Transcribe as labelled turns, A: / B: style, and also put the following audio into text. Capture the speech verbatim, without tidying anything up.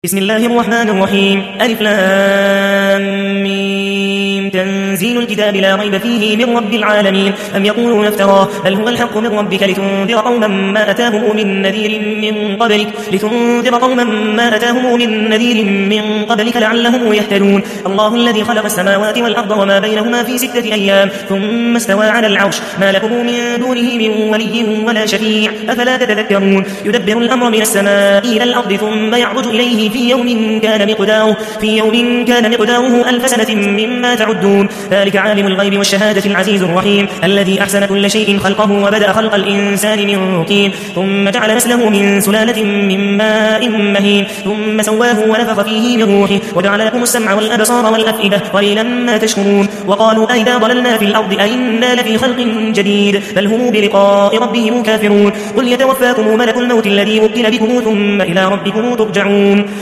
A: بسم الله الرحمن الرحيم ألف لام ميم تنزيل الكتاب لا ريب فيه من رب العالمين أم يقولون افتراه بل هو الحق من ربك لتنذر قوما ما أتاهم من نذير من قبلك لتنذر قوما ما أتاهم من نذير من قبلك لعلهم يهتدون الله الذي خلق السماوات والأرض وما بينهما في ستة أيام ثم استوى على العرش ما لكم من دونه من ولي ولا شفيع أفلا تتذكرون يدبر الأمر من السماء إلى الأرض ثم يعرج إليه في يوم كان مقداره في يوم كان مقداره ألف سنة مما تعدون ذلك عالم الغيب والشهادة العزيز الرحيم الذي أحسن كل شيء خلقه وبدأ خلق الإنسان من طين ثم جعل نسله من سلالة من ماء مهين ثم سواه ونفخ فيه من روحه وجعل لكم السمع والأبصار والأفئدة قليلا ما تشكرون وقالوا أئذا ضللنا في الأرض أئنا لفي خلق جديد بل هم بلقاء ربهم كافرون قل يتوفاكم ملك الموت الذي وكل بكم ثم إلى ربكم ترجعون